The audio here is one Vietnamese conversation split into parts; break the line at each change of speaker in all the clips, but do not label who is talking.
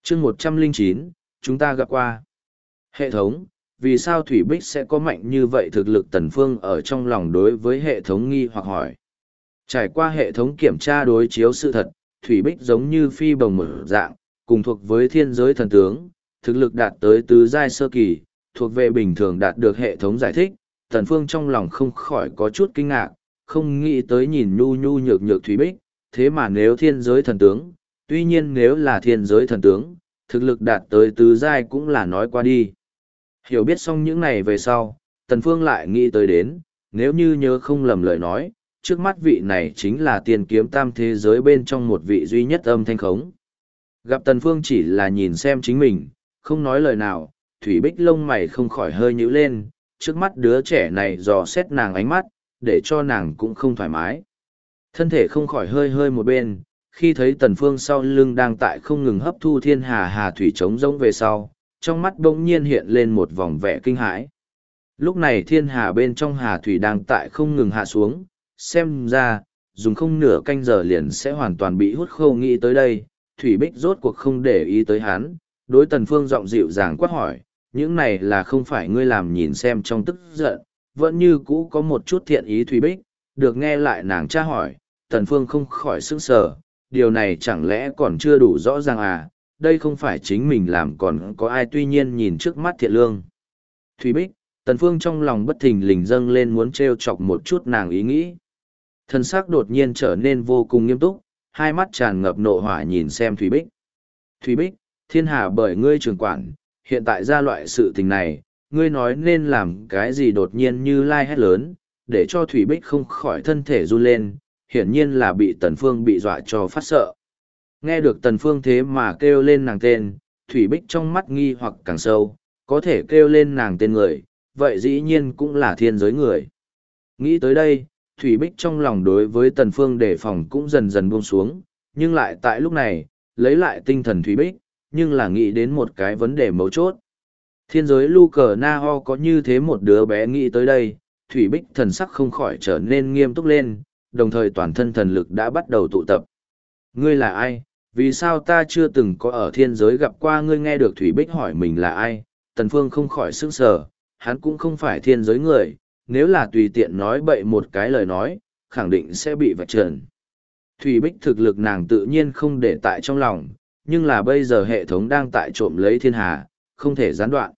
chương 109, chúng ta gặp qua. Hệ thống, vì sao Thủy Bích sẽ có mạnh như vậy thực lực? Tần Phương ở trong lòng đối với hệ thống nghi hoặc hỏi. Trải qua hệ thống kiểm tra đối chiếu sự thật, Thủy Bích giống như phi bồng mở dạng, cùng thuộc với thiên giới thần tướng, thực lực đạt tới tứ giai sơ kỳ, thuộc về bình thường đạt được hệ thống giải thích. Tần Phương trong lòng không khỏi có chút kinh ngạc, không nghĩ tới nhìn nhu nhu nhược nhược Thủy Bích, thế mà nếu thiên giới thần tướng, tuy nhiên nếu là thiên giới thần tướng, thực lực đạt tới tứ giai cũng là nói qua đi. Hiểu biết xong những này về sau, Tần Phương lại nghĩ tới đến, nếu như nhớ không lầm lời nói, trước mắt vị này chính là tiền kiếm tam thế giới bên trong một vị duy nhất âm thanh khống. Gặp Tần Phương chỉ là nhìn xem chính mình, không nói lời nào, Thủy Bích lông mày không khỏi hơi nhíu lên, trước mắt đứa trẻ này dò xét nàng ánh mắt, để cho nàng cũng không thoải mái. Thân thể không khỏi hơi hơi một bên, khi thấy Tần Phương sau lưng đang tại không ngừng hấp thu thiên hà thủy trống rỗng về sau, trong mắt bỗng nhiên hiện lên một vòng vẻ kinh hãi. Lúc này thiên hà bên trong hà thủy đang tại không ngừng hạ xuống, xem ra, dùng không nửa canh giờ liền sẽ hoàn toàn bị hút khô. Nghĩ tới đây, Thủy Bích rốt cuộc không để ý tới hắn, đối Tần Phương giọng dịu dàng quát hỏi, những này là không phải ngươi làm? Nhìn xem trong tức giận, vẫn như cũ có một chút thiện ý Thủy Bích, được nghe lại nàng tra hỏi, Tần Phương không khỏi sững sờ, điều này chẳng lẽ còn chưa đủ rõ ràng à, đây không phải chính mình làm còn có ai? Tuy nhiên nhìn trước mắt thiện lương Thủy Bích, Tần Phương trong lòng bất thình lình dâng lên muốn trêu chọc một chút nàng ý nghĩ. Thân xác đột nhiên trở nên vô cùng nghiêm túc, hai mắt tràn ngập nộ hỏa nhìn xem Thủy Bích. Thủy Bích, thiên hà bởi ngươi trưởng quản, hiện tại ra loại sự tình này, ngươi nói nên làm cái gì? Đột nhiên Như Lai hét lớn, để cho Thủy Bích không khỏi thân thể run lên, hiển nhiên là bị Tần Phương bị dọa cho phát sợ. Nghe được Tần Phương thế mà kêu lên nàng tên, Thủy Bích trong mắt nghi hoặc càng sâu, có thể kêu lên nàng tên người, vậy dĩ nhiên cũng là thiên giới người. Nghĩ tới đây, Thủy Bích trong lòng đối với Tần Phương đề phòng cũng dần dần buông xuống, nhưng lại tại lúc này, lấy lại tinh thần Thủy Bích, nhưng là nghĩ đến một cái vấn đề mấu chốt. Thiên giới Lu Cờ Na Ho có như thế một đứa bé. Nghĩ tới đây, Thủy Bích thần sắc không khỏi trở nên nghiêm túc lên, đồng thời toàn thân thần lực đã bắt đầu tụ tập. Ngươi là ai? Vì sao ta chưa từng có ở thiên giới gặp qua ngươi? Nghe được Thủy Bích hỏi mình là ai, Tần Phương không khỏi sững sờ, hắn cũng không phải thiên giới người, nếu là tùy tiện nói bậy một cái lời nói, khẳng định sẽ bị vạch trần. Thủy Bích thực lực nàng tự nhiên không để tại trong lòng, nhưng là bây giờ hệ thống đang tại trộm lấy thiên hà, không thể gián đoạn.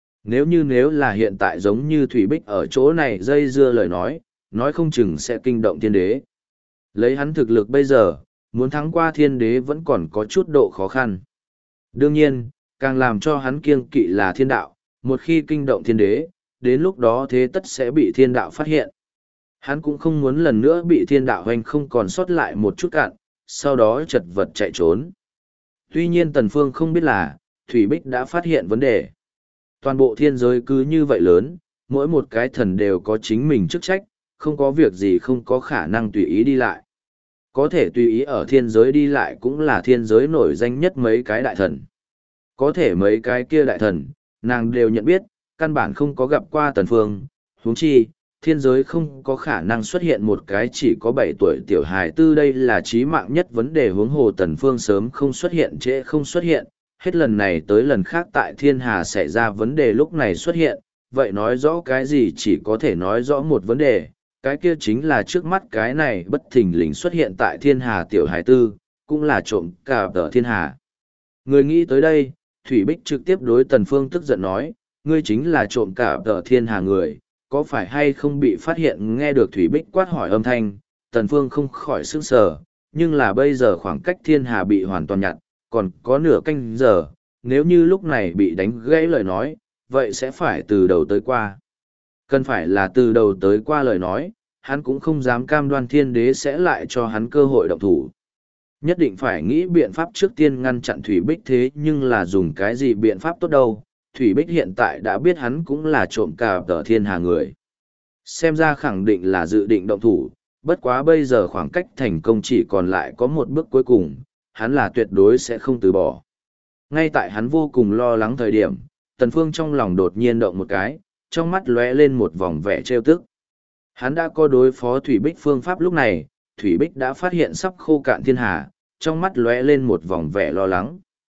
Nếu là hiện tại giống như Thủy Bích ở chỗ này dây dưa lời nói không chừng sẽ kinh động thiên đế. Lấy hắn thực lực bây giờ, muốn thắng qua thiên đế vẫn còn có chút độ khó khăn. Đương nhiên, càng làm cho hắn kiêng kỵ là thiên đạo, một khi kinh động thiên đế, đến lúc đó thế tất sẽ bị thiên đạo phát hiện. Hắn cũng không muốn lần nữa bị thiên đạo hoành không còn sót lại một chút cạn, sau đó chật vật chạy trốn. Tuy nhiên Tần Phương không biết là, Thủy Bích đã phát hiện vấn đề. Toàn bộ thiên giới cứ như vậy lớn, mỗi một cái thần đều có chính mình chức trách, không có việc gì không có khả năng tùy ý đi lại. Có thể tùy ý ở thiên giới đi lại cũng là thiên giới nổi danh nhất mấy cái đại thần. Có thể mấy cái kia đại thần, nàng đều nhận biết, căn bản không có gặp qua Tần Phương, huống chi, thiên giới không có khả năng xuất hiện một cái chỉ có 7 tuổi tiểu hài tư, đây là chí mạng nhất vấn đề. Huống hồ Tần Phương sớm không xuất hiện trễ không xuất hiện, hết lần này tới lần khác tại thiên hà xảy ra vấn đề lúc này xuất hiện, vậy nói rõ cái gì? Chỉ có thể nói rõ một vấn đề, cái kia chính là trước mắt cái này bất thình lình xuất hiện tại thiên hà tiểu hài tư, cũng là trộm cắp ở thiên hà. Người nghĩ tới đây, Thủy Bích trực tiếp đối Tần Phương tức giận nói, ngươi chính là trộm cắp ở thiên hà người, có phải hay không bị phát hiện? Nghe được Thủy Bích quát hỏi âm thanh, Tần Phương không khỏi sửng sờ, nhưng là bây giờ khoảng cách thiên hà bị hoàn toàn nhặt, còn có nửa canh giờ, nếu như lúc này bị đánh gãy lời nói, vậy sẽ phải từ đầu tới qua. Cần phải là từ đầu tới qua lời nói, hắn cũng không dám cam đoan thiên đế sẽ lại cho hắn cơ hội động thủ. Nhất định phải nghĩ biện pháp trước tiên ngăn chặn Thủy Bích, thế nhưng là dùng cái gì biện pháp tốt đâu? Thủy Bích hiện tại đã biết hắn cũng là trộm cắp ở thiên hà người. Xem ra khẳng định là dự định động thủ, bất quá bây giờ khoảng cách thành công chỉ còn lại có một bước cuối cùng, hắn là tuyệt đối sẽ không từ bỏ. Ngay tại hắn vô cùng lo lắng thời điểm, Tần Phương trong lòng đột nhiên động một cái, trong mắt lóe lên một vòng vẻ trêu tức. Hắn đã có đối phó Thủy Bích phương pháp. Lúc này, Thủy Bích đã phát hiện sắp khô cạn thiên hà, trong mắt lóe lên một vòng vẻ lo lắng.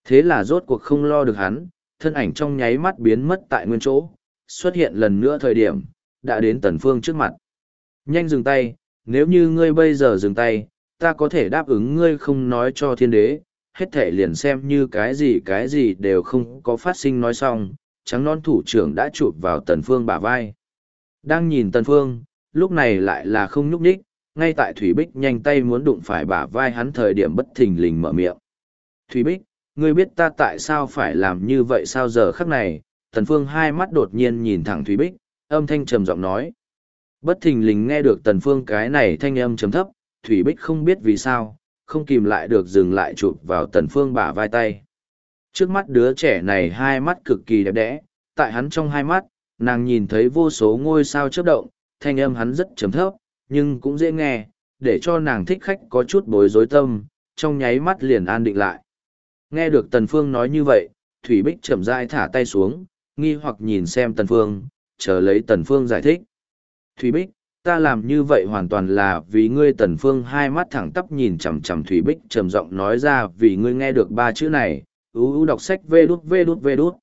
Thế là rốt cuộc không lo được hắn, thân ảnh trong nháy mắt biến mất tại nguyên chỗ, xuất hiện lần nữa thời điểm, đã đến Tần Phương trước mặt. Nhanh dừng tay, nếu như ngươi bây giờ dừng tay, ta có thể đáp ứng ngươi không nói cho thiên đế, hết thể liền xem như cái gì đều không có phát sinh nói xong, trắng non thủ trưởng đã chụp vào Tần Phương bả vai. Đang nhìn Tần Phương, lúc này lại là không nhúc nhích, ngay tại Thủy Bích nhanh tay muốn đụng phải bả vai hắn thời điểm bất thình lình mở miệng. Thủy Bích, ngươi biết ta tại sao phải làm như vậy sao giờ khắc này, Tần Phương hai mắt đột nhiên nhìn thẳng Thủy Bích, âm thanh trầm giọng nói. Bất thình lình nghe được Tần Phương cái này thanh âm trầm thấp, Thủy Bích không biết vì sao, không kìm lại được dừng lại chụp vào Tần Phương bả vai tay. Trước mắt đứa trẻ này hai mắt cực kỳ đẹp đẽ, tại hắn trong hai mắt, nàng nhìn thấy vô số ngôi sao chớp động, thanh âm hắn rất trầm thấp, nhưng cũng dễ nghe, để cho nàng thích khách có chút bối rối tâm, trong nháy mắt liền an định lại. Nghe được Tần Phương nói như vậy, Thủy Bích chậm rãi thả tay xuống, nghi hoặc nhìn xem Tần Phương, chờ lấy Tần Phương giải thích. Thủy Bích, ta làm như vậy hoàn toàn là vì ngươi. Tần Phương hai mắt thẳng tắp nhìn chằm chằm Thủy Bích trầm giọng nói ra vì ngươi nghe được ba chữ này, đọc sách vê đút.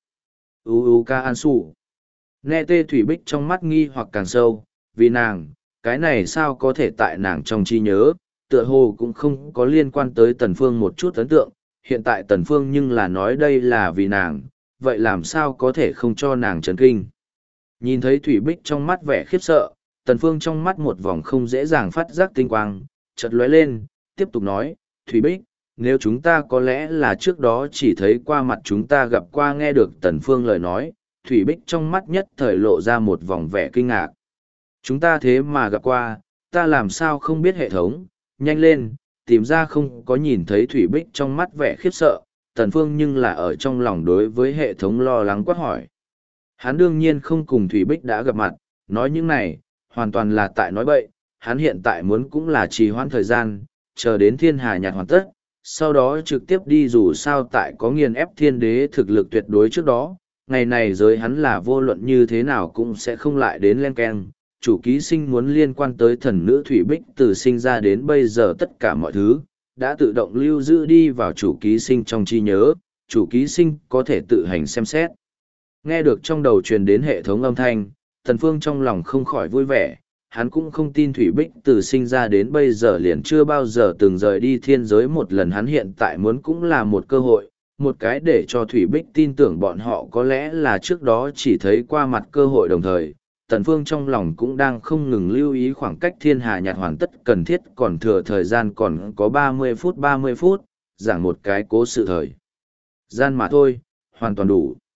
Ca an sụ. Nghe tê Thủy Bích trong mắt nghi hoặc càng sâu, vì nàng, cái này sao có thể tại nàng trong trí nhớ, tựa hồ cũng không có liên quan tới Tần Phương một chút ấn tượng, hiện tại Tần Phương nhưng là nói đây là vì nàng, vậy làm sao có thể không cho nàng chấn kinh. Nhìn thấy Thủy Bích trong mắt vẻ khiếp sợ, Tần Phương trong mắt một vòng không dễ dàng phát giác tinh quang, chợt lóe lên, tiếp tục nói, Thủy Bích, nếu chúng ta có lẽ là trước đó chỉ thấy qua mặt chúng ta gặp qua nghe được Tần Phương lời nói, Thủy Bích trong mắt nhất thời lộ ra một vòng vẻ kinh ngạc. Chúng ta thế mà gặp qua, ta làm sao không biết hệ thống, nhanh lên, tìm ra không có nhìn thấy Thủy Bích trong mắt vẻ khiếp sợ, Tần Phương nhưng là ở trong lòng đối với hệ thống lo lắng quát hỏi. Hắn đương nhiên không cùng Thủy Bích đã gặp mặt, nói những này, hoàn toàn là tại nói bậy, hắn hiện tại muốn cũng là trì hoãn thời gian, chờ đến thiên hà nhạt hoàn tất, sau đó trực tiếp đi dù sao tại có nghiền ép thiên đế thực lực tuyệt đối trước đó, ngày này giới hắn là vô luận như thế nào cũng sẽ không lại đến len keng. Chủ ký sinh muốn liên quan tới thần nữ Thủy Bích từ sinh ra đến bây giờ tất cả mọi thứ, đã tự động lưu giữ đi vào chủ ký sinh trong trí nhớ, chủ ký sinh có thể tự hành xem xét. Nghe được trong đầu truyền đến hệ thống âm thanh, Tần Phương trong lòng không khỏi vui vẻ, hắn cũng không tin Thủy Bích từ sinh ra đến bây giờ liền chưa bao giờ từng rời đi thiên giới một lần, hắn hiện tại muốn cũng là một cơ hội, một cái để cho Thủy Bích tin tưởng bọn họ có lẽ là trước đó chỉ thấy qua mặt cơ hội đồng thời. Tần Phương trong lòng cũng đang không ngừng lưu ý khoảng cách thiên hà nhạt hoàn tất cần thiết còn thừa thời gian còn có 30 phút, giảng một cái cố sự thời gian mà thôi, hoàn toàn đủ.